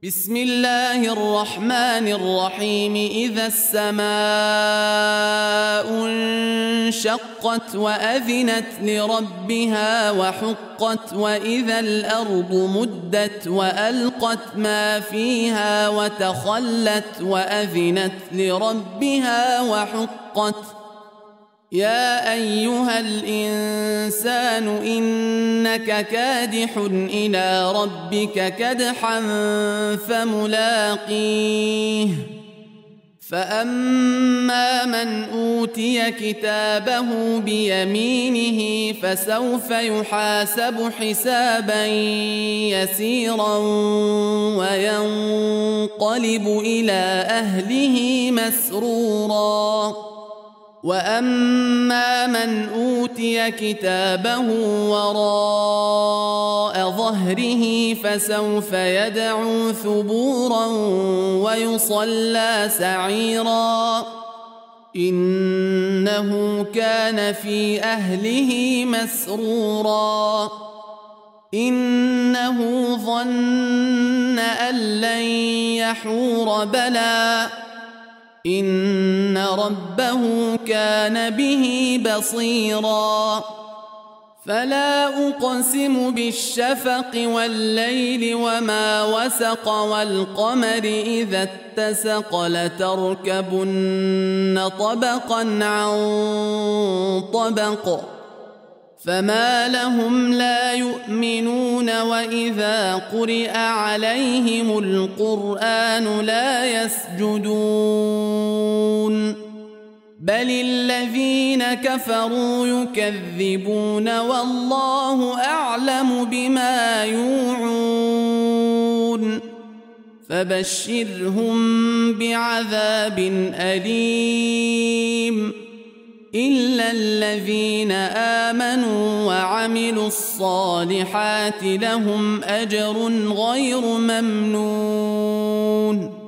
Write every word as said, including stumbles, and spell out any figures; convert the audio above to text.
بسم الله الرحمن الرحيم. إذا السماء انشقت وأذنت لربها وحقت وإذا الأرض مدت وألقت ما فيها وتخلت وأذنت لربها وحقت. يا أيها الإنسان إنك كادح إلى ربك كدحا فملاقيه. فأما من أوتي كتابه بيمينه فسوف يحاسب حسابا يسيرا وينقلب إلى أهله مسرورا. وأما من أوتي كتابه وراء ظهره فسوف يدعو ثبورا ويصلى سعيرا. إنه كان في أهله مسرورا. إنه ظن أن لن يحور بلى إن ربه كان به بصيرا. فلا أقسم بالشفق والليل وما وسق والقمر إذا اتسق لتركبن طبقا عن طبق فما لهم لا يؤمنون وإذا قرئ عليهم القرآن لا يسجدون بل الذين كفروا يكذبون والله أعلم بما يوعون. فبشرهم بعذاب أليم إلا الذين آمنوا وعملوا الصالحات لهم أجر غير ممنون.